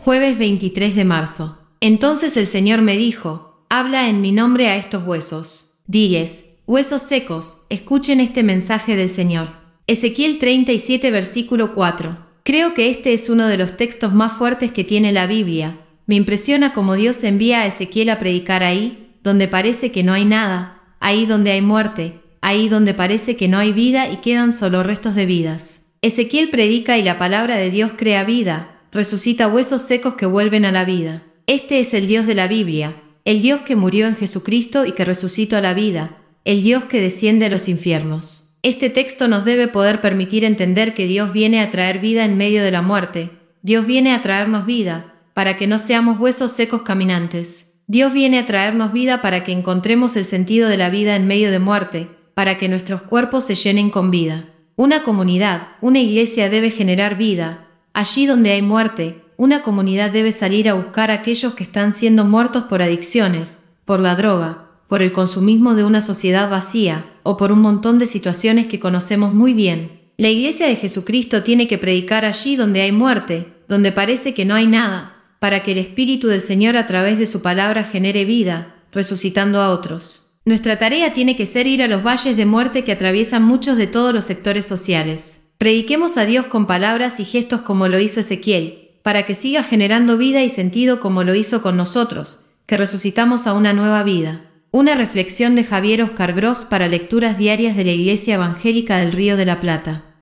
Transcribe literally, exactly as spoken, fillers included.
Jueves veintitrés de marzo. Entonces el Señor me dijo: habla en mi nombre a estos huesos. Diles: huesos secos, escuchen este mensaje del Señor. Ezequiel treinta y siete versículo cuatro. Creo que este es uno de los textos más fuertes que tiene la Biblia. Me impresiona cómo Dios envía a Ezequiel a predicar ahí, donde parece que no hay nada, ahí donde hay muerte, ahí donde parece que no hay vida y quedan solo restos de vidas. Ezequiel predica y la palabra de Dios crea vida, resucita huesos secos que vuelven a la vida. Este es el Dios de la Biblia, el Dios que murió en Jesucristo y que resucitó a la vida, el Dios que desciende a los infiernos. Este texto nos debe poder permitir entender que Dios viene a traer vida en medio de la muerte. Dios viene a traernos vida, para que no seamos huesos secos caminantes. Dios viene a traernos vida para que encontremos el sentido de la vida en medio de muerte, para que nuestros cuerpos se llenen con vida. Una comunidad, una iglesia debe generar vida. Allí donde hay muerte, una comunidad debe salir a buscar a aquellos que están siendo muertos por adicciones, por la droga, por el consumismo de una sociedad vacía, o por un montón de situaciones que conocemos muy bien. La iglesia de Jesucristo tiene que predicar allí donde hay muerte, donde parece que no hay nada, para que el Espíritu del Señor a través de su palabra genere vida, resucitando a otros. Nuestra tarea tiene que ser ir a los valles de muerte que atraviesan muchos de todos los sectores sociales. Prediquemos a Dios con palabras y gestos como lo hizo Ezequiel, para que siga generando vida y sentido como lo hizo con nosotros, que resucitamos a una nueva vida. Una reflexión de Javier Oscar Gross para lecturas diarias de la Iglesia Evangélica del Río de la Plata.